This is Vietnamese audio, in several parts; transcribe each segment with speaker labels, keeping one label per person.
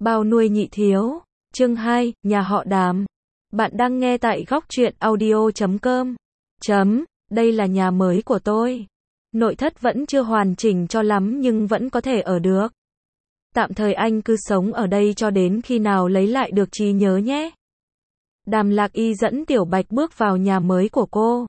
Speaker 1: Bao nuôi nhị thiếu. Chương 2, nhà họ Đàm. Bạn đang nghe tại góc truyện audio.com. Đây là nhà mới của tôi. Nội thất vẫn chưa hoàn chỉnh cho lắm nhưng vẫn có thể ở được. Tạm thời anh cứ sống ở đây cho đến khi nào lấy lại được trí nhớ nhé. Đàm Lạc Y dẫn Tiểu Bạch bước vào nhà mới của cô.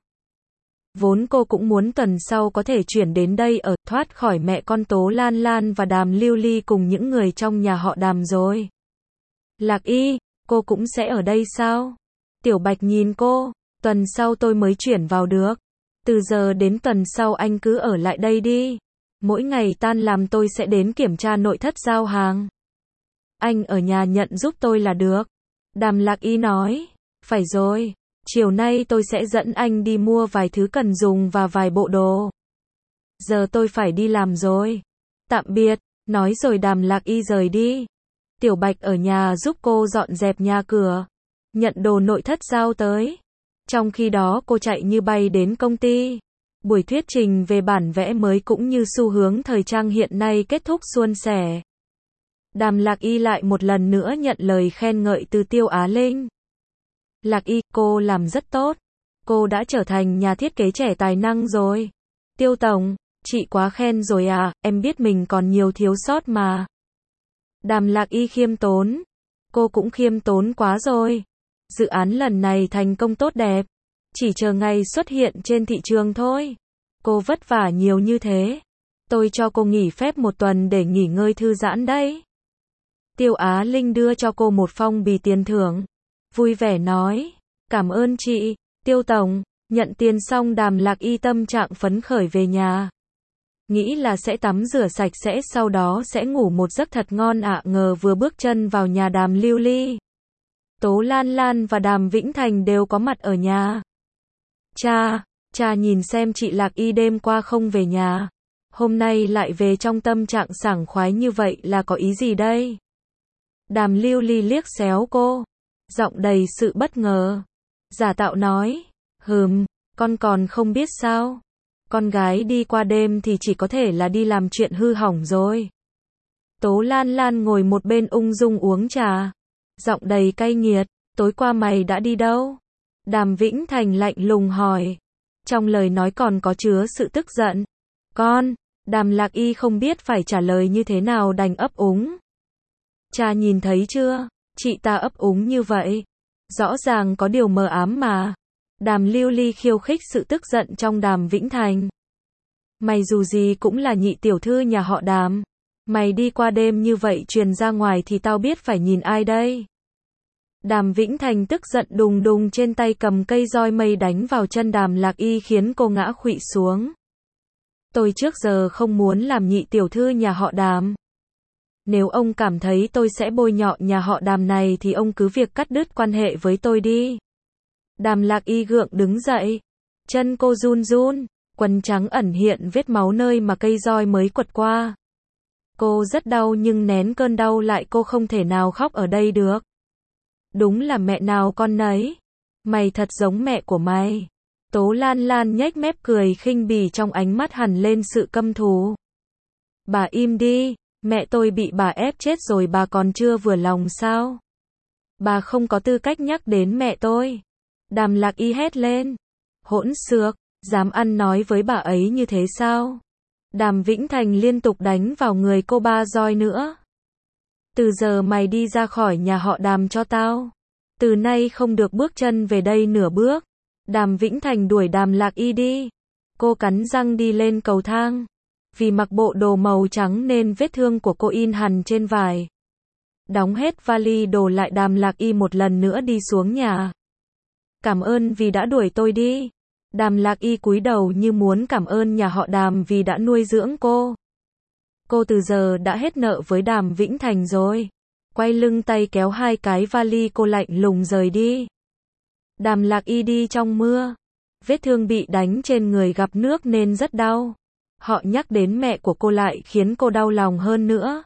Speaker 1: Vốn cô cũng muốn tuần sau có thể chuyển đến đây ở, thoát khỏi mẹ con Tố Lan Lan và Đàm Lưu Ly cùng những người trong nhà họ Đàm rồi. Lạc Y, cô cũng sẽ ở đây sao? Tiểu Bạch nhìn cô, tuần sau tôi mới chuyển vào được. Từ giờ đến tuần sau anh cứ ở lại đây đi. Mỗi ngày tan làm tôi sẽ đến kiểm tra nội thất giao hàng. Anh ở nhà nhận giúp tôi là được. Đàm Lạc Y nói, phải rồi. Chiều nay tôi sẽ dẫn anh đi mua vài thứ cần dùng và vài bộ đồ. Giờ tôi phải đi làm rồi. Tạm biệt, nói rồi Đàm Lạc Y rời đi. Tiểu Bạch ở nhà giúp cô dọn dẹp nhà cửa, nhận đồ nội thất giao tới. Trong khi đó cô chạy như bay đến công ty. Buổi thuyết trình về bản vẽ mới cũng như xu hướng thời trang hiện nay kết thúc suôn sẻ. Đàm Lạc Y lại một lần nữa nhận lời khen ngợi từ Tiêu Á Linh. Lạc Y, cô làm rất tốt. Cô đã trở thành nhà thiết kế trẻ tài năng rồi. Tiêu Tổng, chị quá khen rồi à, em biết mình còn nhiều thiếu sót mà. Đàm Lạc Y khiêm tốn. Cô cũng khiêm tốn quá rồi. Dự án lần này thành công tốt đẹp. Chỉ chờ ngày xuất hiện trên thị trường thôi. Cô vất vả nhiều như thế. Tôi cho cô nghỉ phép một tuần để nghỉ ngơi thư giãn đấy. Tiêu Á Linh đưa cho cô một phong bì tiền thưởng. Vui vẻ nói, cảm ơn chị, Tiêu Tổng. Nhận tiền xong Đàm Lạc Y tâm trạng phấn khởi về nhà. Nghĩ là sẽ tắm rửa sạch sẽ sau đó sẽ ngủ một giấc thật ngon ạ. Ngờ vừa bước chân vào nhà Đàm Lưu Ly, Tố Lan Lan và Đàm Vĩnh Thành đều có mặt ở nhà. Cha nhìn xem chị Lạc Y đêm qua không về nhà. Hôm nay lại về trong tâm trạng sảng khoái như vậy là có ý gì đây? Đàm Lưu Ly liếc xéo cô, giọng đầy sự bất ngờ. Giả tạo nói, con còn không biết sao? Con gái đi qua đêm thì chỉ có thể là đi làm chuyện hư hỏng rồi. Tố Lan Lan ngồi một bên ung dung uống trà, giọng đầy cay nghiệt, tối qua mày đã đi đâu? Đàm Vĩnh Thành lạnh lùng hỏi, trong lời nói còn có chứa sự tức giận. Đàm Lạc Y không biết phải trả lời như thế nào đành ấp úng. Cha nhìn thấy chưa, chị ta ấp úng như vậy. Rõ ràng có điều mờ ám mà. Đàm Lưu Ly khiêu khích sự tức giận trong Đàm Vĩnh Thành. Mày dù gì cũng là nhị tiểu thư nhà họ Đàm. Mày đi qua đêm như vậy truyền ra ngoài thì tao biết phải nhìn ai đây. Đàm Vĩnh Thành tức giận đùng đùng trên tay cầm cây roi mây đánh vào chân Đàm Lạc Y khiến cô ngã khuỵu xuống. Tôi trước giờ không muốn làm nhị tiểu thư nhà họ Đàm. Nếu ông cảm thấy tôi sẽ bôi nhọ nhà họ Đàm này thì ông cứ việc cắt đứt quan hệ với tôi đi. Đàm Lạc Y gượng đứng dậy. Chân cô run run, quần trắng ẩn hiện vết máu nơi mà cây roi mới quật qua. Cô rất đau nhưng nén cơn đau lại, cô không thể nào khóc ở đây được. Đúng là mẹ nào con nấy. Mày thật giống mẹ của mày. Tố Lan Lan nhếch mép cười khinh bỉ, trong ánh mắt hằn lên sự căm thù. Bà im đi, mẹ tôi bị bà ép chết rồi bà còn chưa vừa lòng sao? Bà không có tư cách nhắc đến mẹ tôi. Đàm Lạc Y hét lên. Hỗn xược, dám ăn nói với bà ấy như thế sao? Đàm Vĩnh Thành liên tục đánh vào người cô 3 roi nữa. Từ giờ mày đi ra khỏi nhà họ Đàm cho tao. Từ nay không được bước chân về đây nửa bước. Đàm Vĩnh Thành đuổi Đàm Lạc Y đi. Cô cắn răng đi lên cầu thang. Vì mặc bộ đồ màu trắng nên vết thương của cô in hằn trên vải. Đóng hết vali đồ lại, Đàm Lạc Y một lần nữa đi xuống nhà. Cảm ơn vì đã đuổi tôi đi. Đàm Lạc Y cúi đầu như muốn cảm ơn nhà họ Đàm vì đã nuôi dưỡng cô. Cô từ giờ đã hết nợ với Đàm Vĩnh Thành rồi. Quay lưng tay kéo 2 cái vali, cô lạnh lùng rời đi. Đàm Lạc Y đi trong mưa. Vết thương bị đánh trên người gặp nước nên rất đau. Họ nhắc đến mẹ của cô lại khiến cô đau lòng hơn nữa.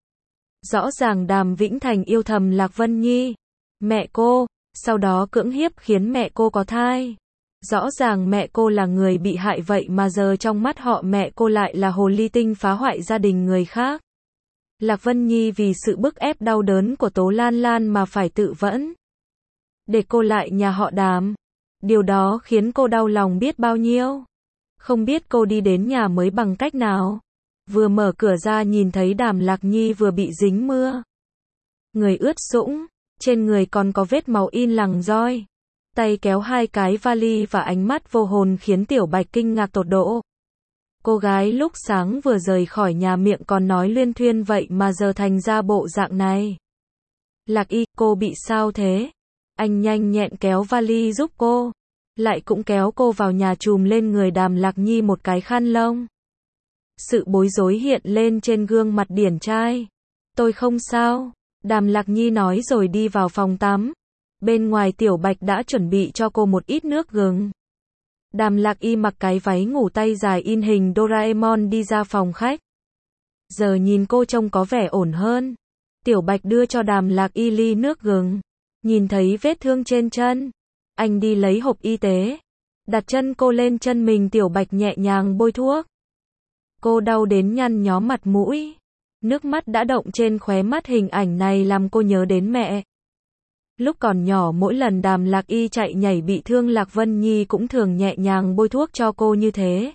Speaker 1: Rõ ràng Đàm Vĩnh Thành yêu thầm Lạc Vân Nhi, mẹ cô, sau đó cưỡng hiếp khiến mẹ cô có thai. Rõ ràng mẹ cô là người bị hại, vậy mà giờ trong mắt họ mẹ cô lại là hồ ly tinh phá hoại gia đình người khác. Lạc Vân Nhi vì sự bức ép đau đớn của Tố Lan Lan mà phải tự vẫn để cô lại nhà họ Đàm. Điều đó khiến cô đau lòng biết bao nhiêu. Không biết cô đi đến nhà mới bằng cách nào. Vừa mở cửa ra nhìn thấy Đàm Lạc Nhi vừa bị dính mưa. Người ướt sũng, trên người còn có vết máu in lằn roi. Tay kéo hai cái vali và ánh mắt vô hồn khiến Tiểu Bạch kinh ngạc tột độ. Cô gái lúc sáng vừa rời khỏi nhà miệng còn nói luyên thuyên vậy mà giờ thành ra bộ dạng này. Lạc Y, cô bị sao thế? Anh nhanh nhẹn kéo vali giúp cô. Lại cũng kéo cô vào nhà chùm lên người Đàm Lạc Nhi một cái khăn lông. Sự bối rối hiện lên trên gương mặt điển trai. Tôi không sao, Đàm Lạc Nhi nói rồi đi vào phòng tắm. Bên ngoài Tiểu Bạch đã chuẩn bị cho cô một ít nước gừng. Đàm Lạc Y mặc cái váy ngủ tay dài in hình Doraemon đi ra phòng khách. Giờ nhìn cô trông có vẻ ổn hơn. Tiểu Bạch đưa cho Đàm Lạc Y ly nước gừng. Nhìn thấy vết thương trên chân. Anh đi lấy hộp y tế. Đặt chân cô lên chân mình, Tiểu Bạch nhẹ nhàng bôi thuốc. Cô đau đến nhăn nhó mặt mũi. Nước mắt đã đọng trên khóe mắt, hình ảnh này làm cô nhớ đến mẹ. Lúc còn nhỏ mỗi lần Đàm Lạc Y chạy nhảy bị thương, Lạc Vân Nhi cũng thường nhẹ nhàng bôi thuốc cho cô như thế.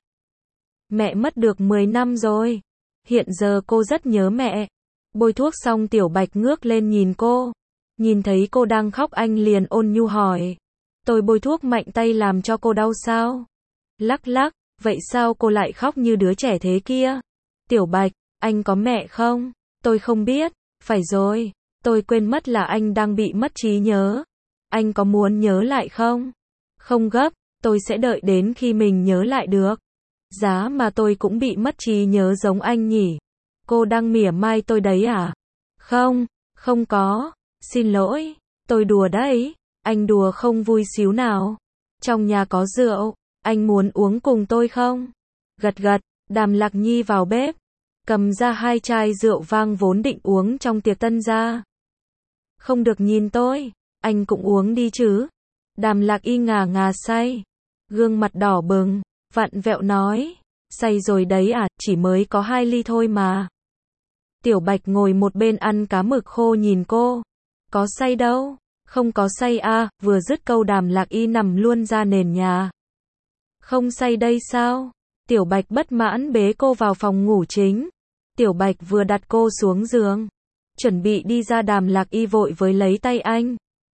Speaker 1: Mẹ mất được 10 năm rồi. Hiện giờ cô rất nhớ mẹ. Bôi thuốc xong Tiểu Bạch ngước lên nhìn cô. Nhìn thấy cô đang khóc anh liền ôn nhu hỏi. Tôi bôi thuốc mạnh tay làm cho cô đau sao? Lắc lắc, vậy sao cô lại khóc như đứa trẻ thế kia? Tiểu Bạch, anh có mẹ không? Tôi không biết. Phải rồi, tôi quên mất là anh đang bị mất trí nhớ. Anh có muốn nhớ lại không? Không gấp, tôi sẽ đợi đến khi mình nhớ lại được. Giá mà tôi cũng bị mất trí nhớ giống anh nhỉ? Cô đang mỉa mai tôi đấy à? Không, không có. Xin lỗi, tôi đùa đấy. Anh đùa không vui xíu nào. Trong nhà có rượu, anh muốn uống cùng tôi không? Gật gật, Đàm Lạc Nhi vào bếp, cầm ra 2 chai rượu vang vốn định uống trong tiệc tân gia. Không được nhìn tôi, anh cũng uống đi chứ. Đàm Lạc Y ngà ngà say, gương mặt đỏ bừng, vặn vẹo nói, say rồi đấy à, chỉ mới có 2 ly thôi mà. Tiểu Bạch ngồi một bên ăn cá mực khô nhìn cô. Có say đâu, không có say à, vừa dứt câu Đàm Lạc Y nằm luôn ra nền nhà. Không say đây sao? Tiểu Bạch bất mãn bế cô vào phòng ngủ chính. Tiểu Bạch vừa đặt cô xuống giường, chuẩn bị đi ra, Đàm Lạc Y vội với lấy tay anh.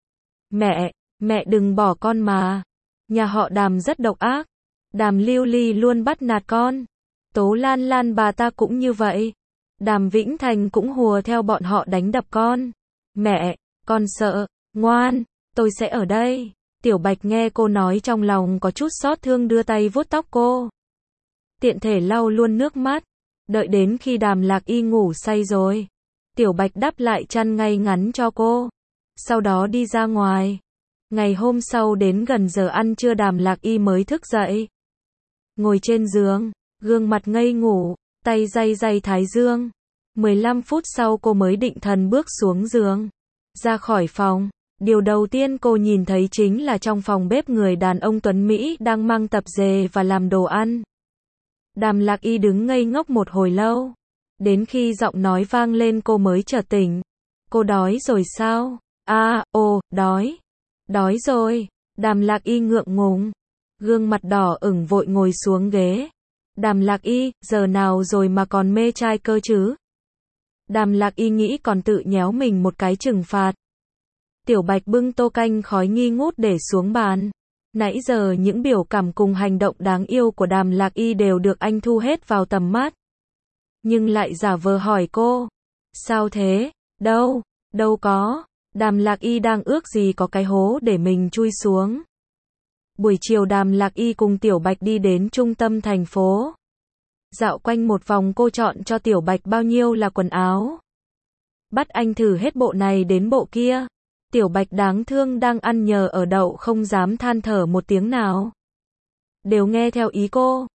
Speaker 1: Mẹ đừng bỏ con mà. Nhà họ Đàm rất độc ác. Đàm Lưu Ly luôn bắt nạt con. Tố Lan Lan bà ta cũng như vậy. Đàm Vĩnh Thành cũng hùa theo bọn họ đánh đập con. Mẹ, con sợ. Ngoan, tôi sẽ ở đây. Tiểu Bạch nghe cô nói trong lòng có chút xót thương, đưa tay vuốt tóc cô. Tiện thể lau luôn nước mắt. Đợi đến khi Đàm Lạc Y ngủ say rồi, Tiểu Bạch đắp lại chăn ngay ngắn cho cô. Sau đó đi ra ngoài. Ngày hôm sau đến gần giờ ăn trưa Đàm Lạc Y mới thức dậy. Ngồi trên giường, gương mặt ngây ngủ, tay day day thái dương. 15 phút sau cô mới định thần bước xuống giường. Ra khỏi phòng, điều đầu tiên cô nhìn thấy chính là trong phòng bếp người đàn ông tuấn Mỹ đang mang tập dề và làm đồ ăn. Đàm Lạc Y đứng ngây ngốc một hồi lâu. Đến khi giọng nói vang lên cô mới chợt tỉnh. Cô đói rồi sao? Đói. Đói rồi. Đàm Lạc Y ngượng ngùng. Gương mặt đỏ ửng vội ngồi xuống ghế. Đàm Lạc Y, giờ nào rồi mà còn mê trai cơ chứ? Đàm Lạc Y nghĩ còn tự nhéo mình một cái trừng phạt. Tiểu Bạch bưng tô canh khói nghi ngút để xuống bàn. Nãy giờ những biểu cảm cùng hành động đáng yêu của Đàm Lạc Y đều được anh thu hết vào tầm mắt. Nhưng lại giả vờ hỏi cô. Sao thế? Đâu có. Đàm Lạc Y đang ước gì có cái hố để mình chui xuống. Buổi chiều Đàm Lạc Y cùng Tiểu Bạch đi đến trung tâm thành phố. Dạo quanh một vòng cô chọn cho Tiểu Bạch bao nhiêu là quần áo. Bắt anh thử hết bộ này đến bộ kia. Tiểu Bạch đáng thương đang ăn nhờ ở đậu không dám than thở một tiếng nào. Đều nghe theo ý cô.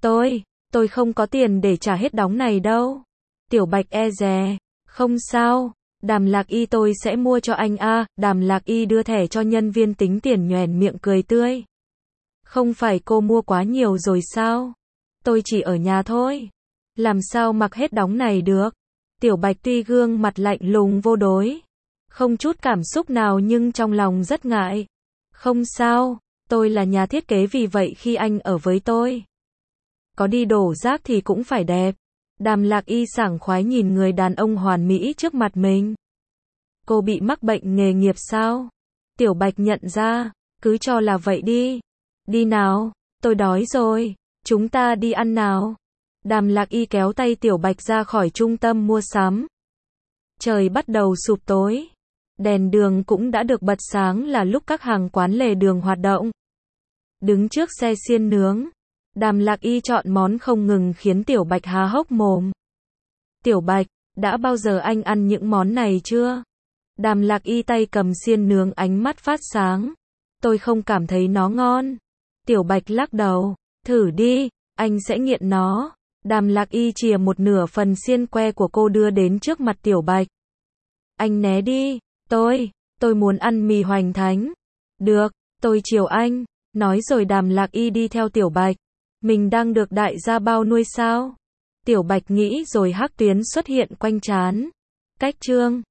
Speaker 1: Tôi không có tiền để trả hết đống này đâu. Tiểu Bạch e dè. Không sao. Đàm Lạc Y tôi sẽ mua cho anh a. Đàm Lạc Y đưa thẻ cho nhân viên tính tiền nhoẻn miệng cười tươi. Không phải cô mua quá nhiều rồi sao? Tôi chỉ ở nhà thôi. Làm sao mặc hết đống này được? Tiểu Bạch tuy gương mặt lạnh lùng vô đối, không chút cảm xúc nào nhưng trong lòng rất ngại. Không sao, tôi là nhà thiết kế vì vậy khi anh ở với tôi, có đi đổ rác thì cũng phải đẹp. Đàm Lạc Y sảng khoái nhìn người đàn ông hoàn mỹ trước mặt mình. Cô bị mắc bệnh nghề nghiệp sao? Tiểu Bạch nhận ra, cứ cho là vậy đi. Đi nào, tôi đói rồi, chúng ta đi ăn nào. Đàm Lạc Y kéo tay Tiểu Bạch ra khỏi trung tâm mua sắm. Trời bắt đầu sụp tối. Đèn đường cũng đã được bật sáng là lúc các hàng quán lề đường hoạt động. Đứng trước xe xiên nướng, Đàm Lạc Y chọn món không ngừng khiến Tiểu Bạch há hốc mồm. Tiểu Bạch, đã bao giờ anh ăn những món này chưa? Đàm Lạc Y tay cầm xiên nướng ánh mắt phát sáng. Tôi không cảm thấy nó ngon. Tiểu Bạch lắc đầu. Thử đi, anh sẽ nghiện nó. Đàm Lạc Y chìa một nửa phần xiên que của cô đưa đến trước mặt Tiểu Bạch. Anh né đi, tôi muốn ăn mì hoành thánh. Được, tôi chiều anh. Nói rồi Đàm Lạc Y đi theo Tiểu Bạch. Mình đang được đại gia bao nuôi sao? Tiểu Bạch nghĩ rồi hắc tuyến xuất hiện quanh trán. Cách chương